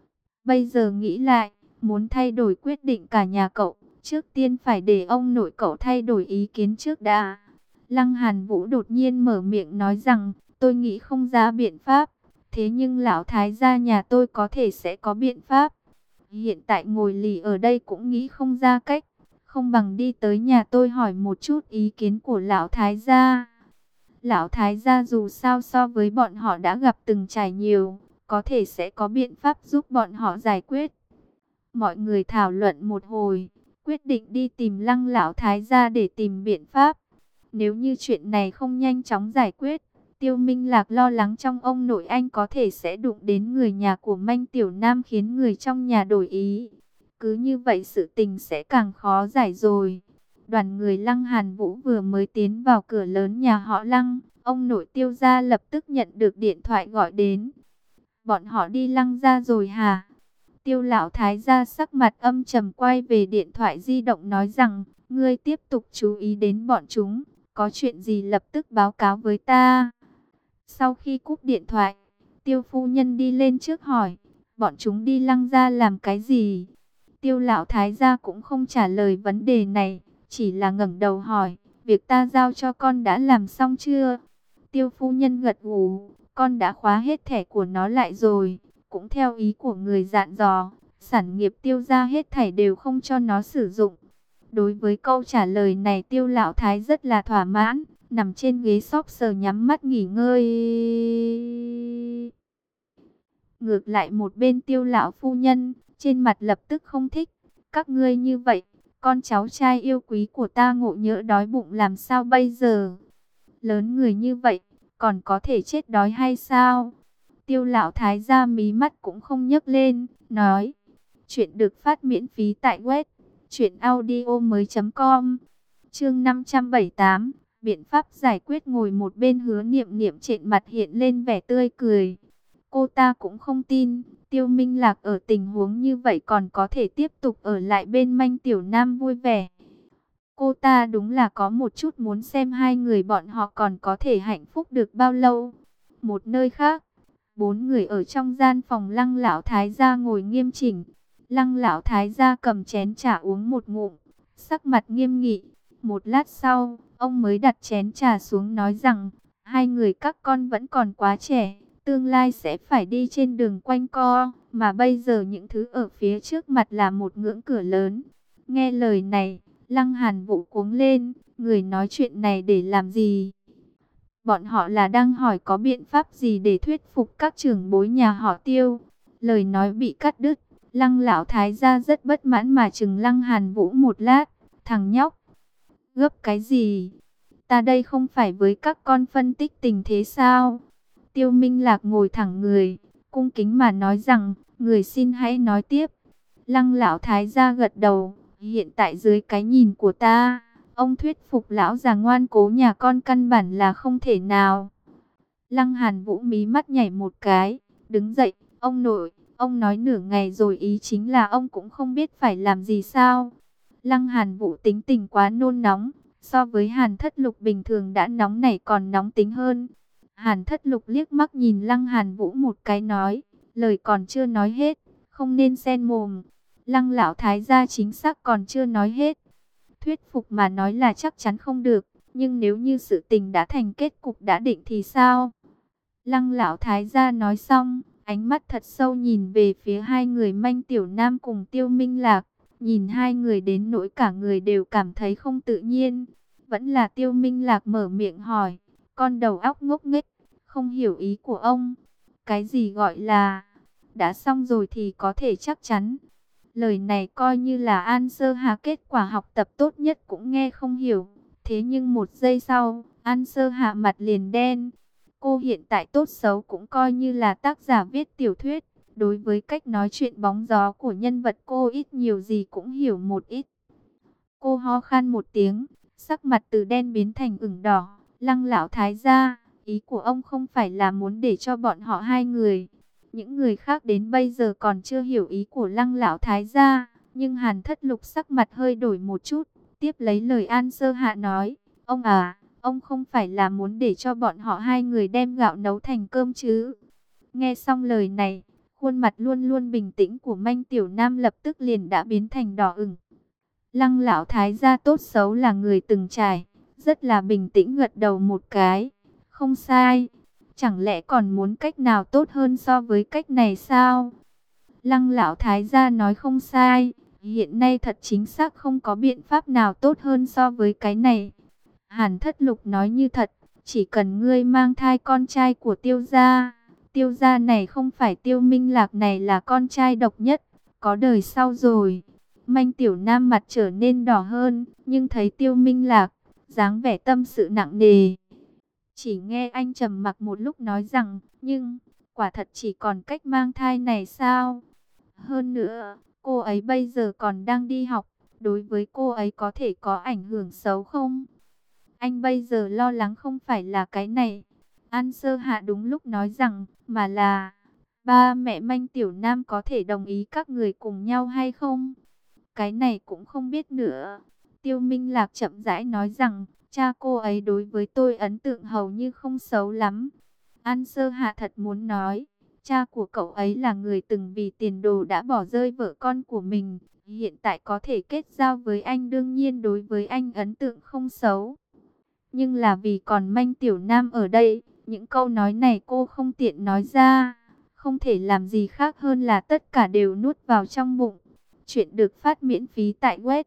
Bây giờ nghĩ lại, muốn thay đổi quyết định cả nhà cậu, trước tiên phải để ông nội cậu thay đổi ý kiến trước đã. Lăng Hàn Vũ đột nhiên mở miệng nói rằng, tôi nghĩ không ra biện pháp, thế nhưng lão thái gia nhà tôi có thể sẽ có biện pháp. Hiện tại ngồi lì ở đây cũng nghĩ không ra cách, không bằng đi tới nhà tôi hỏi một chút ý kiến của lão thái gia. Lão thái gia dù sao so với bọn họ đã gặp từng trải nhiều, có thể sẽ có biện pháp giúp bọn họ giải quyết. Mọi người thảo luận một hồi, quyết định đi tìm Lăng lão thái gia để tìm biện pháp. Nếu như chuyện này không nhanh chóng giải quyết, Tiêu Minh Lạc lo lắng trong ông nội anh có thể sẽ đụng đến người nhà của Manh Tiểu Nam khiến người trong nhà đổi ý. Cứ như vậy sự tình sẽ càng khó giải rồi. Đoàn người Lăng Hàn Vũ vừa mới tiến vào cửa lớn nhà họ Lăng, ông nội Tiêu gia lập tức nhận được điện thoại gọi đến. Bọn họ đi Lăng gia rồi hả? Tiêu lão thái gia sắc mặt âm trầm quay về điện thoại di động nói rằng, ngươi tiếp tục chú ý đến bọn chúng, có chuyện gì lập tức báo cáo với ta. Sau khi cúp điện thoại, Tiêu phu nhân đi lên trước hỏi, bọn chúng đi Lăng gia làm cái gì? Tiêu lão thái gia cũng không trả lời vấn đề này, chỉ là ngẩng đầu hỏi, việc ta giao cho con đã làm xong chưa? Tiêu phu nhân gật gù, con đã khóa hết thẻ của nó lại rồi, cũng theo ý của người dặn dò, sản nghiệp Tiêu gia hết thảy đều không cho nó sử dụng. Đối với câu trả lời này Tiêu lão thái rất là thỏa mãn, nằm trên ghế xóp sờ nhắm mắt nghỉ ngơi. Ngược lại một bên Tiêu lão phu nhân, trên mặt lập tức không thích, các ngươi như vậy, con cháu trai yêu quý của ta ngộ nhỡ đói bụng làm sao bây giờ? Lớn người như vậy, còn có thể chết đói hay sao? Tiêu lão thái gia mí mắt cũng không nhấc lên, nói, chuyện được phát miễn phí tại web truyệnaudiomoi.com. Chương 578, biện pháp giải quyết. Ngồi một bên Hứa Niệm Niệm trên mặt hiện lên vẻ tươi cười. Cô ta cũng không tin, Tiêu Minh Lạc ở tình huống như vậy còn có thể tiếp tục ở lại bên Manh Tiểu Nam vui vẻ. Cô ta đúng là có một chút muốn xem hai người bọn họ còn có thể hạnh phúc được bao lâu. Một nơi khác, bốn người ở trong gian phòng Lăng lão thái gia ngồi nghiêm chỉnh. Lăng lão thái gia cầm chén trà uống một ngụm, sắc mặt nghiêm nghị. Một lát sau, ông mới đặt chén trà xuống nói rằng, hai người các con vẫn còn quá trẻ, tương lai sẽ phải đi trên đường quanh co, mà bây giờ những thứ ở phía trước mặt là một ngưỡng cửa lớn. Nghe lời này, Lăng Hàn Vũ cuống lên, người nói chuyện này để làm gì? Bọn họ là đang hỏi có biện pháp gì để thuyết phục các trưởng bối nhà họ Tiêu. Lời nói bị cắt đứt, Lăng lão thái gia rất bất mãn mà trừng Lăng Hàn Vũ một lát, thằng nhóc, gấp cái gì? Ta đây không phải với các con phân tích tình thế sao? Tiêu Minh Lạc ngồi thẳng người, cung kính mà nói rằng, người xin hãy nói tiếp. Lăng lão thái gia gật đầu, Hiện tại dưới cái nhìn của ta, ông thuyết phục lão già ngoan cố nhà con căn bản là không thể nào. Lăng Hàn Vũ mí mắt nhảy một cái, đứng dậy, ông nội, ông nói nửa ngày rồi ý chính là ông cũng không biết phải làm gì sao. Lăng Hàn Vũ tính tình quá nôn nóng, so với Hàn Thất Lục bình thường đã nóng nảy còn nóng tính hơn. Hàn Thất Lục liếc mắt nhìn Lăng Hàn Vũ một cái nói, lời còn chưa nói hết, không nên xen mồm. Lăng lão thái gia chính xác còn chưa nói hết. Thuyết phục mà nói là chắc chắn không được, nhưng nếu như sự tình đã thành kết cục đã định thì sao? Lăng lão thái gia nói xong, ánh mắt thật sâu nhìn về phía hai người Manh Tiểu Nam cùng Tiêu Minh Lạc. Nhìn hai người đến nỗi cả người đều cảm thấy không tự nhiên. Vẫn là Tiêu Minh Lạc mở miệng hỏi, con đầu óc ngốc nghếch, không hiểu ý của ông. Cái gì gọi là, đã xong rồi thì có thể chắc chắn. Lời này coi như là An Sơ Hà kết quả học tập tốt nhất cũng nghe không hiểu. Thế nhưng một giây sau, An Sơ Hà mặt liền đen. Cô hiện tại tốt xấu cũng coi như là tác giả viết tiểu thuyết. Đối với cách nói chuyện bóng gió của nhân vật cô ít nhiều gì cũng hiểu một ít. Cô ho khan một tiếng, sắc mặt từ đen biến thành ửng đỏ. Lăng lão thái gia, ý của ông không phải là muốn để cho bọn họ hai người. Những người khác đến bây giờ còn chưa hiểu ý của Lăng lão thái gia, nhưng Hàn Thất Lục sắc mặt hơi đổi một chút, tiếp lấy lời An Sơ Hạ nói, ông à, ông không phải là muốn để cho bọn họ hai người đem gạo nấu thành cơm chứ? Nghe xong lời này, khuôn mặt luôn luôn bình tĩnh của Manh Tiểu Nam lập tức liền đã biến thành đỏ ửng. Lăng lão thái gia tốt xấu là người từng trải, rất là bình tĩnh gật đầu một cái. Không sai, chẳng lẽ còn muốn cách nào tốt hơn so với cách này sao? Lăng lão thái gia nói không sai, hiện nay thật chính xác không có biện pháp nào tốt hơn so với cái này. Hàn Thất Lục nói như thật, chỉ cần ngươi mang thai con trai của Tiêu gia, Tiêu gia này không phải Tiêu Minh Lạc này là con trai độc nhất, có đời sau rồi. Manh Tiểu Nam mặt trở nên đỏ hơn, nhưng thấy Tiêu Minh Lạc, dáng vẻ tâm sự nặng nề. Chỉ nghe anh trầm mặc một lúc nói rằng, nhưng, quả thật chỉ còn cách mang thai này sao? Hơn nữa, cô ấy bây giờ còn đang đi học, đối với cô ấy có thể có ảnh hưởng xấu không? Anh bây giờ lo lắng không phải là cái này. An Sơ Hạ đúng lúc nói rằng, mà là, ba mẹ Manh Tiểu Nam có thể đồng ý các người cùng nhau hay không? Cái này cũng không biết nữa. Tiêu Minh Lạc chậm rãi nói rằng, cha cô ấy đối với tôi ấn tượng hầu như không xấu lắm. An Sơ Hạ thật muốn nói, cha của cậu ấy là người từng vì tiền đồ đã bỏ rơi vợ con của mình. Hiện tại có thể kết giao với anh đương nhiên đối với anh ấn tượng không xấu. Nhưng là vì còn Manh Tiểu Nam ở đây, những câu nói này cô không tiện nói ra. Không thể làm gì khác hơn là tất cả đều nuốt vào trong bụng. Chuyện được phát miễn phí tại web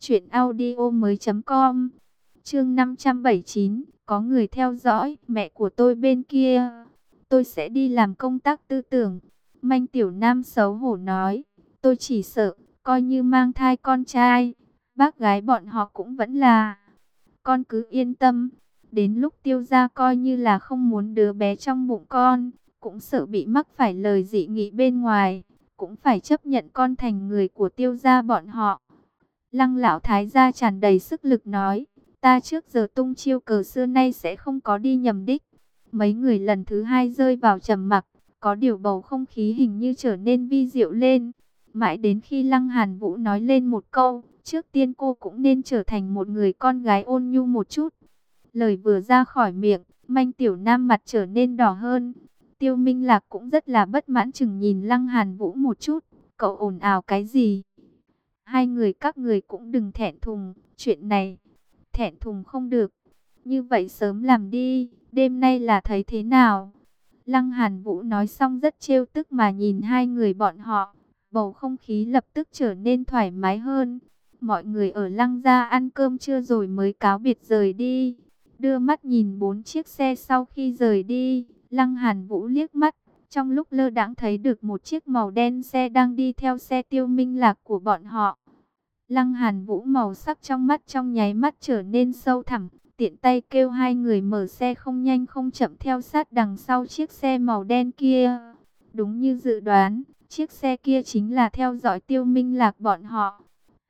truyệnaudiomoi.com. Chương 579, có người theo dõi, mẹ của tôi bên kia. Tôi sẽ đi làm công tác tư tưởng. Manh Tiểu Nam xấu hổ nói, tôi chỉ sợ, coi như mang thai con trai, bác gái bọn họ cũng vẫn là. Con cứ yên tâm, đến lúc Tiêu gia coi như là không muốn đứa bé trong bụng con, cũng sợ bị mắc phải lời dị nghị bên ngoài, cũng phải chấp nhận con thành người của Tiêu gia bọn họ. Lăng lão thái gia tràn đầy sức lực nói, ta trước giờ tung chiêu cờ xưa nay sẽ không có đi nhầm đích. Mấy người lần thứ hai rơi vào trầm mặc, có điều bầu không khí hình như trở nên vi diệu lên. Mãi đến khi Lăng Hàn Vũ nói lên một câu, trước tiên cô cũng nên trở thành một người con gái ôn nhu một chút. Lời vừa ra khỏi miệng, Manh Tiểu Nam mặt trở nên đỏ hơn. Tiêu Minh Lạc cũng rất là bất mãn chừng nhìn Lăng Hàn Vũ một chút. Cậu ồn ào cái gì? Hai người các người cũng đừng thẹn thùng, chuyện này, thẹn thùng không được. Như vậy sớm làm đi, đêm nay là thấy thế nào? Lăng Hàn Vũ nói xong rất trêu tức mà nhìn hai người bọn họ. Bầu không khí lập tức trở nên thoải mái hơn. Mọi người ở Lăng gia ăn cơm trưa rồi mới cáo biệt rời đi. Đưa mắt nhìn 4 chiếc xe sau khi rời đi, Lăng Hàn Vũ liếc mắt. Trong lúc lơ đãng thấy được một chiếc màu đen xe đang đi theo xe Tiêu Minh Lạc của bọn họ. Lăng Hàn Vũ màu sắc trong mắt trong nháy mắt trở nên sâu thẳm, tiện tay kêu hai người mở xe không nhanh không chậm theo sát đằng sau chiếc xe màu đen kia. Đúng như dự đoán, chiếc xe kia chính là theo dõi Tiêu Minh Lạc bọn họ.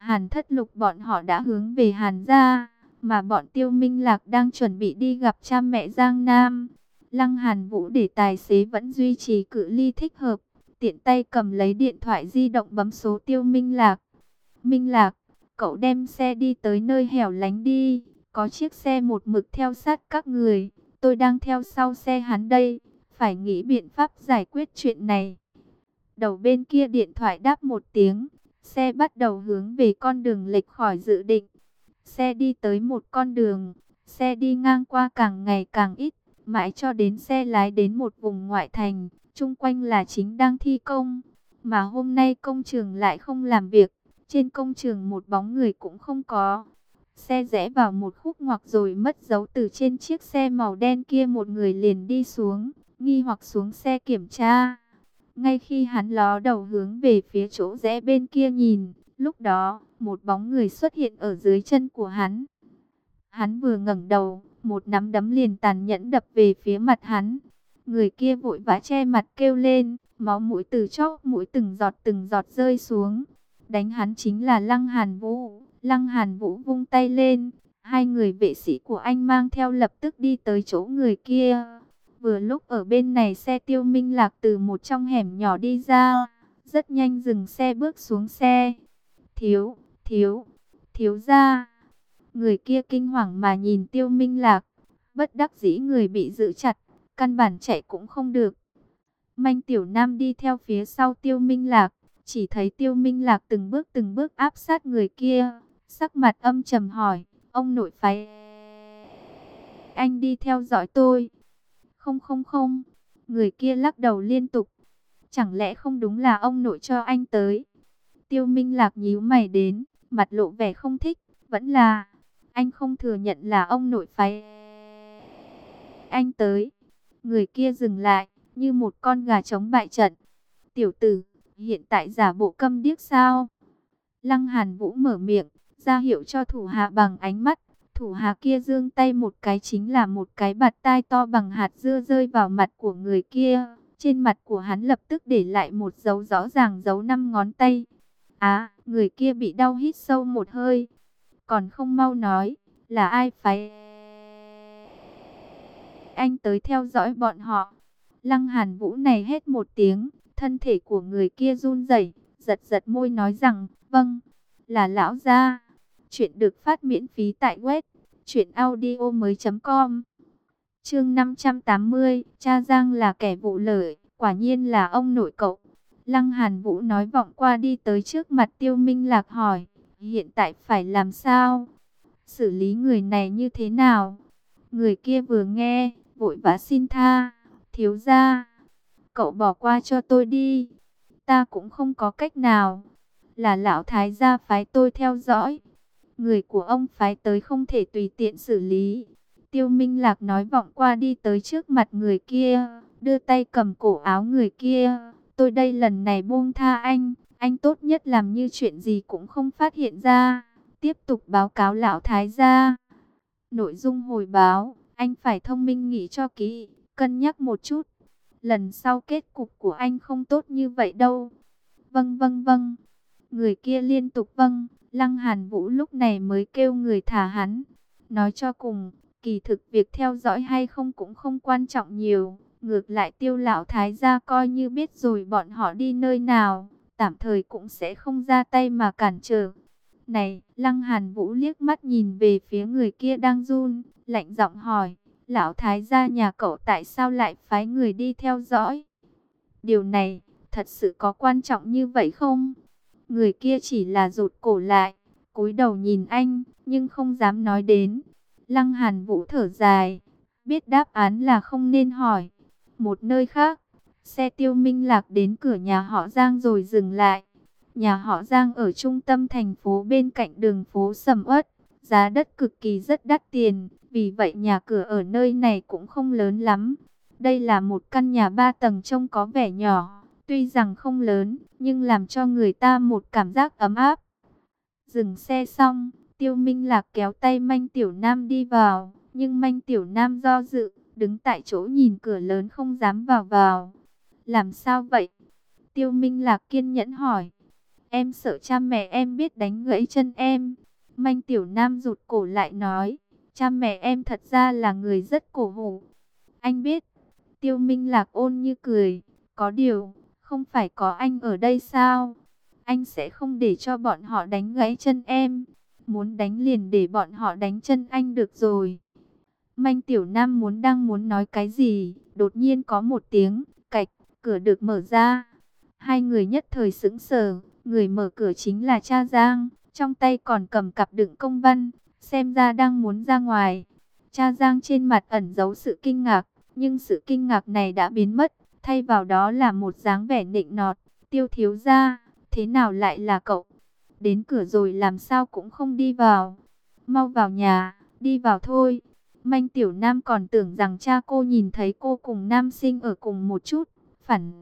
Hàn Thất Lục bọn họ đã hướng về Hàn gia, mà bọn Tiêu Minh Lạc đang chuẩn bị đi gặp cha mẹ Giang Nam. Lăng Hàn Vũ để tài xế vẫn duy trì cự ly thích hợp, tiện tay cầm lấy điện thoại di động bấm số Tiêu Minh Lạc. Minh Lạc, cậu đem xe đi tới nơi hẻo lánh đi, có chiếc xe một mực theo sát các người, tôi đang theo sau xe hắn đây, phải nghĩ biện pháp giải quyết chuyện này. Đầu bên kia điện thoại đáp một tiếng, xe bắt đầu hướng về con đường lệch khỏi dự định. Xe đi tới một con đường, xe đi ngang qua càng ngày càng ít, mãi cho đến xe lái đến một vùng ngoại thành, chung quanh là chính đang thi công. Mà hôm nay công trường lại không làm việc, trên công trường một bóng người cũng không có. Xe rẽ vào một khúc ngoặt rồi mất dấu, từ trên chiếc xe màu đen kia một người liền đi xuống, nghi hoặc xuống xe kiểm tra. Ngay khi hắn ló đầu hướng về phía chỗ rẽ bên kia nhìn, lúc đó, một bóng người xuất hiện ở dưới chân của hắn. Hắn vừa ngẩng đầu, một nắm đấm liền tàn nhẫn đập về phía mặt hắn. Người kia vội vã che mặt kêu lên, máu mũi từ chóp mũi từng giọt rơi xuống. Đánh hắn chính là Lăng Hàn Vũ. Lăng Hàn Vũ vung tay lên, hai người vệ sĩ của anh mang theo lập tức đi tới chỗ người kia. Vừa lúc ở bên này xe Tiêu Minh Lạc từ một trong hẻm nhỏ đi ra, rất nhanh dừng xe bước xuống xe. Thiếu gia. Người kia kinh hoàng mà nhìn Tiêu Minh Lạc, bất đắc dĩ người bị giữ chặt, căn bản chạy cũng không được. Manh Tiểu Nam đi theo phía sau Tiêu Minh Lạc, chỉ thấy Tiêu Minh Lạc từng bước áp sát người kia, sắc mặt âm trầm hỏi, ông nội phái anh đi theo dõi tôi? Không không không, người kia lắc đầu liên tục, chẳng lẽ không đúng là ông nội cho anh tới? Tiêu Minh Lạc nhíu mày đến, mặt lộ vẻ không thích, vẫn là anh không thừa nhận là ông nội phái anh tới. Người kia dừng lại, như một con gà trống bại trận. Tiểu tử, hiện tại giả bộ câm điếc sao? Lăng Hàn Vũ mở miệng, ra hiệu cho thủ hạ bằng ánh mắt. Thủ hạ kia giương tay một cái chính là một cái bạt tai to bằng hạt dưa rơi vào mặt của người kia. Trên mặt của hắn lập tức để lại một dấu rõ ràng, dấu 5 ngón tay. Người kia bị đau hít sâu một hơi. Còn không mau nói, là ai phái anh tới theo dõi bọn họ? Lăng Hàn Vũ này hét một tiếng, thân thể của người kia run rẩy, giật giật môi nói rằng, vâng, là lão gia. Chuyện được phát miễn phí tại web truyệnaudiomoi.com. Chương 580, cha Giang là kẻ vụ lợi, quả nhiên là ông nội cậu. Lăng Hàn Vũ nói vọng qua đi tới trước mặt Tiêu Minh Lạc hỏi, hiện tại phải làm sao? Xử lý người này như thế nào? Người kia vừa nghe, vội vã xin tha, thiếu gia, cậu bỏ qua cho tôi đi, ta cũng không có cách nào, là lão thái gia phái tôi theo dõi, người của ông phái tới không thể tùy tiện xử lý. Tiêu Minh Lạc nói vọng qua đi tới trước mặt người kia, đưa tay cầm cổ áo người kia, tôi đây lần này buông tha anh tốt nhất làm như chuyện gì cũng không phát hiện ra, tiếp tục báo cáo lão thái gia. Nội dung hồi báo, anh phải thông minh nghĩ cho kỹ, cân nhắc một chút. Lần sau kết cục của anh không tốt như vậy đâu. Vâng vâng vâng. Người kia liên tục vâng. Lăng Hàn Vũ lúc này mới kêu người thả hắn. Nói cho cùng, kỳ thực việc theo dõi hay không cũng không quan trọng nhiều. Ngược lại Tiêu lão thái gia coi như biết rồi bọn họ đi nơi nào, tạm thời cũng sẽ không ra tay mà cản trở. Này, Lăng Hàn Vũ liếc mắt nhìn về phía người kia đang run, lạnh giọng hỏi, lão thái gia nhà cậu tại sao lại phái người đi theo dõi? Điều này, thật sự có quan trọng như vậy không? Người kia chỉ là rụt cổ lại, cúi đầu nhìn anh, nhưng không dám nói đến. Lăng Hàn Vũ thở dài, biết đáp án là không nên hỏi. Một nơi khác, xe Tiêu Minh Lạc đến cửa nhà họ Giang rồi dừng lại. Nhà họ Giang ở trung tâm thành phố bên cạnh đường phố sầm uất, giá đất cực kỳ rất đắt tiền, vì vậy nhà cửa ở nơi này cũng không lớn lắm. Đây là một căn nhà 3 tầng trông có vẻ nhỏ, tuy rằng không lớn, nhưng làm cho người ta một cảm giác ấm áp. Dừng xe xong, Tiêu Minh Lạc kéo tay Manh Tiểu Nam đi vào, nhưng Manh Tiểu Nam do dự, đứng tại chỗ nhìn cửa lớn không dám vào vào. Làm sao vậy? Tiêu Minh Lạc kiên nhẫn hỏi. Em sợ cha mẹ em biết đánh gãy chân em. Manh Tiểu Nam rụt cổ lại nói, cha mẹ em thật ra là người rất cổ hủ. Anh biết. Tiêu Minh Lạc ôn như cười, có điều, không phải có anh ở đây sao? Anh sẽ không để cho bọn họ đánh gãy chân em. Muốn đánh liền để bọn họ đánh chân anh được rồi. Manh Tiểu Nam đang muốn nói cái gì, đột nhiên có một tiếng, cạch, cửa được mở ra. Hai người nhất thời sững sờ, người mở cửa chính là cha Giang, trong tay còn cầm cặp đựng công văn, xem ra đang muốn ra ngoài. Cha Giang trên mặt ẩn giấu sự kinh ngạc, nhưng sự kinh ngạc này đã biến mất, thay vào đó là một dáng vẻ nịnh nọt. Tiêu thiếu gia, thế nào lại là cậu? Đến cửa rồi làm sao cũng không đi vào. Mau vào nhà, đi vào thôi. Manh Tiểu Nam còn tưởng rằng cha cô nhìn thấy cô cùng nam sinh ở cùng một chút. Phản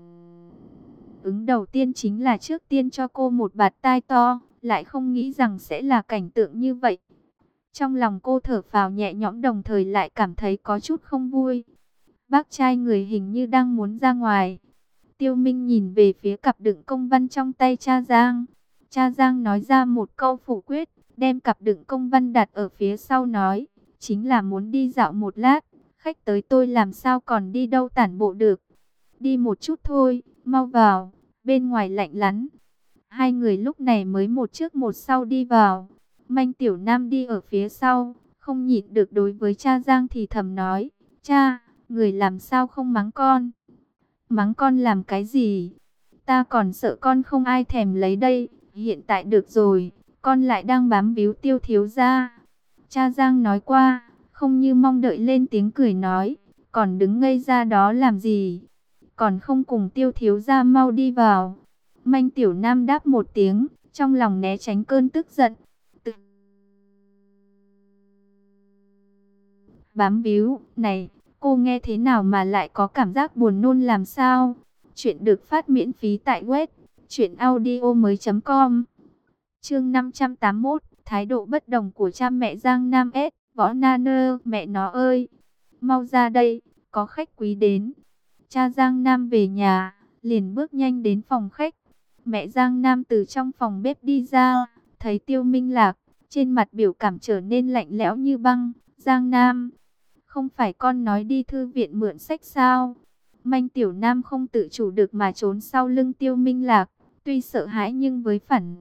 ứng đầu tiên chính là trước tiên cho cô một bạt tai to, lại không nghĩ rằng sẽ là cảnh tượng như vậy. Trong lòng cô thở phào nhẹ nhõm, đồng thời lại cảm thấy có chút không vui. Bác trai người hình như đang muốn ra ngoài. Tiêu Minh nhìn về phía cặp đựng công văn trong tay cha Giang. Cha Giang nói ra một câu phủ quyết, đem cặp đựng công văn đặt ở phía sau nói, chính là muốn đi dạo một lát, khách tới tôi làm sao còn đi đâu tản bộ được. Đi một chút thôi, mau vào, bên ngoài lạnh lắm. Hai người lúc này mới một trước một sau đi vào. Manh Tiểu Nam đi ở phía sau, không nhịn được đối với cha Giang thì thầm nói, cha, người làm sao không mắng con? Mắng con làm cái gì? Ta còn sợ con không ai thèm lấy đây, hiện tại được rồi, con lại đang bám víu Tiêu thiếu gia. Cha Giang nói qua, không như mong đợi lên tiếng cười nói, còn đứng ngây ra đó làm gì? Còn không cùng Tiêu thiếu gia mau đi vào. Manh Tiểu Nam đáp một tiếng, trong lòng né tránh cơn tức giận. Bám víu, này, cô nghe thế nào mà lại có cảm giác buồn nôn làm sao? Chuyện được phát miễn phí tại web truyệnaudiomoi.com. Chương 581, thái độ bất đồng của cha mẹ Giang Nam S, Võ Na Nơ, mẹ nó ơi, mau ra đây, có khách quý đến. Cha Giang Nam về nhà, liền bước nhanh đến phòng khách. Mẹ Giang Nam từ trong phòng bếp đi ra, thấy Tiêu Minh Lạc, trên mặt biểu cảm trở nên lạnh lẽo như băng. Giang Nam, không phải con nói đi thư viện mượn sách sao? Manh Tiểu Nam không tự chủ được mà trốn sau lưng Tiêu Minh Lạc, tuy sợ hãi nhưng với phản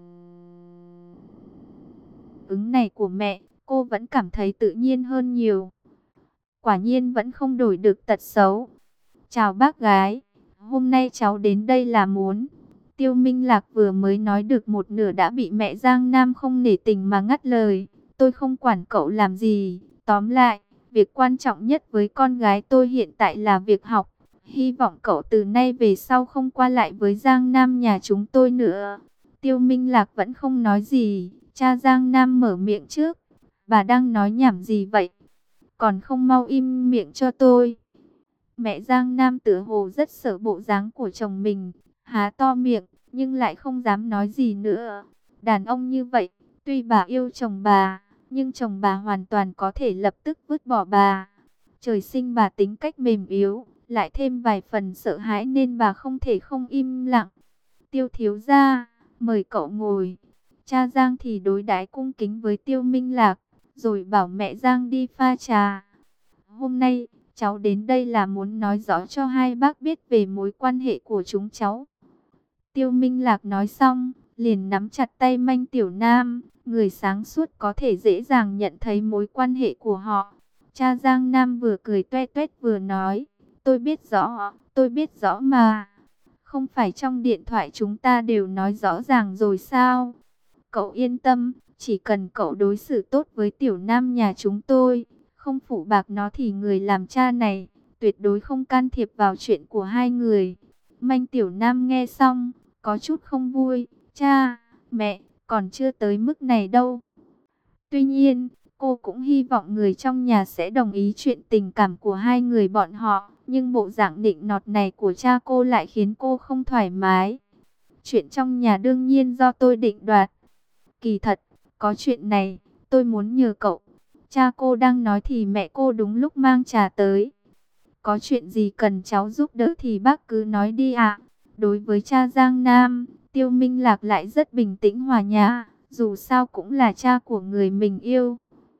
ứng này của mẹ, cô vẫn cảm thấy tự nhiên hơn nhiều. Quả nhiên vẫn không đổi được tật xấu. Chào bác gái, hôm nay cháu đến đây là muốn... Tiêu Minh Lạc vừa mới nói được một nửa đã bị mẹ Giang Nam không nể tình mà ngắt lời. Tôi không quản cậu làm gì, tóm lại, việc quan trọng nhất với con gái tôi hiện tại là việc học. Hy vọng cậu từ nay về sau không qua lại với Giang Nam nhà chúng tôi nữa. Tiêu Minh Lạc vẫn không nói gì, cha Giang Nam mở miệng trước. Bà đang nói nhảm gì vậy? Còn không mau im miệng cho tôi. Mẹ Giang Nam tựa hồ rất sợ bộ dáng của chồng mình, há to miệng, nhưng lại không dám nói gì nữa. Đàn ông như vậy, tuy bà yêu chồng bà, nhưng chồng bà hoàn toàn có thể lập tức vứt bỏ bà. Trời sinh bà tính cách mềm yếu, lại thêm vài phần sợ hãi nên bà không thể không im lặng. Tiêu thiếu gia, mời cậu ngồi. Cha Giang thì đối đãi cung kính với Tiêu Minh Lạc, rồi bảo mẹ Giang đi pha trà. Hôm nay, cháu đến đây là muốn nói rõ cho hai bác biết về mối quan hệ của chúng cháu. Tiêu Minh Lạc nói xong, liền nắm chặt tay Manh Tiểu Nam, người sáng suốt có thể dễ dàng nhận thấy mối quan hệ của họ. Cha Giang Nam vừa cười toe toét vừa nói, tôi biết rõ mà. Không phải trong điện thoại chúng ta đều nói rõ ràng rồi sao? Cậu yên tâm, chỉ cần cậu đối xử tốt với Tiểu Nam nhà chúng tôi, không phụ bạc nó thì người làm cha này tuyệt đối không can thiệp vào chuyện của hai người. Manh Tiểu Nam nghe xong, có chút không vui. Cha, mẹ, còn chưa tới mức này đâu. Tuy nhiên, cô cũng hy vọng người trong nhà sẽ đồng ý chuyện tình cảm của hai người bọn họ. Nhưng bộ dạng nịnh nọt này của cha cô lại khiến cô không thoải mái. Chuyện trong nhà đương nhiên do tôi định đoạt. Kỳ thật, có chuyện này, tôi muốn nhờ cậu. Cha cô đang nói thì mẹ cô đúng lúc mang trà tới. Có chuyện gì cần cháu giúp đỡ thì bác cứ nói đi ạ. Đối với cha Giang Nam, Tiêu Minh Lạc lại rất bình tĩnh hòa nhã, dù sao cũng là cha của người mình yêu.